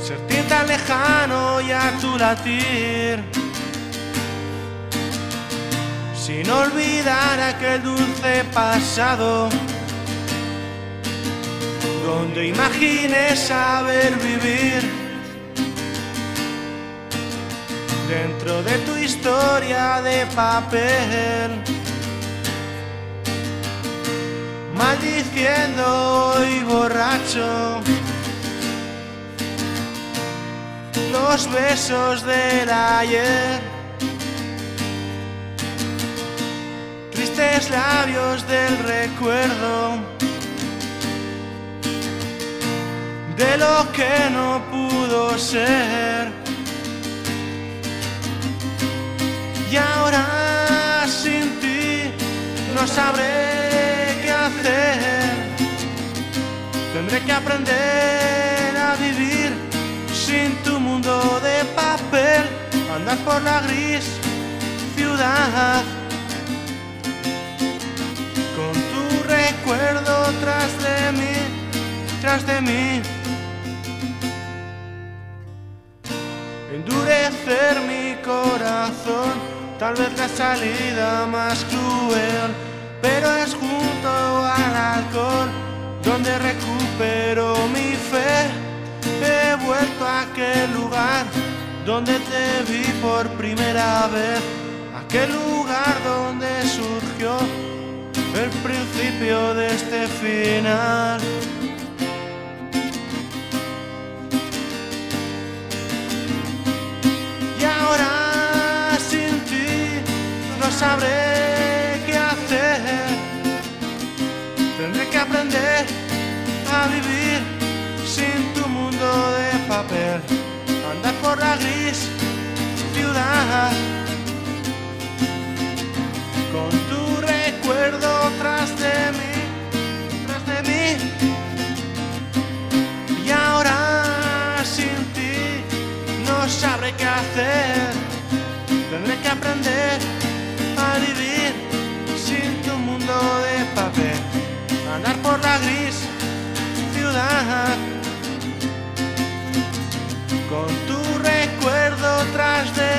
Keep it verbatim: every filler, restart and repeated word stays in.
sentir tan lejano y a tu latir, sin olvidar aquel dulce pasado donde imaginé saber vivir dentro de tu historia de papel, maldiciendo hoy borracho los besos del ayer, tristes labios del recuerdo de lo que no pudo ser. Y ahora sin ti no sabré qué hacer, tendré que aprender a vivir sin tu mundo de papel, andar por la gris ciudad con tu recuerdo tras de mí, tras de mí. Endurecer mi corazón, tal vez la salida más cruel, pero es junto al alcohol donde recupero mi fe. He vuelto a aquel lugar donde te vi por primera vez, aquel lugar donde surgió el principio de este final. Y ahora sin ti no sabré qué hacer, tendré que aprender a vivir sin tu mundo de papel, andar por la gris ciudad con tu recuerdo tras de mí, tras de mí. Y ahora sin ti no sabré qué hacer, tendré que aprender a vivir sin tu mundo de papel, andar por la gris ciudad con tu recuerdo tras de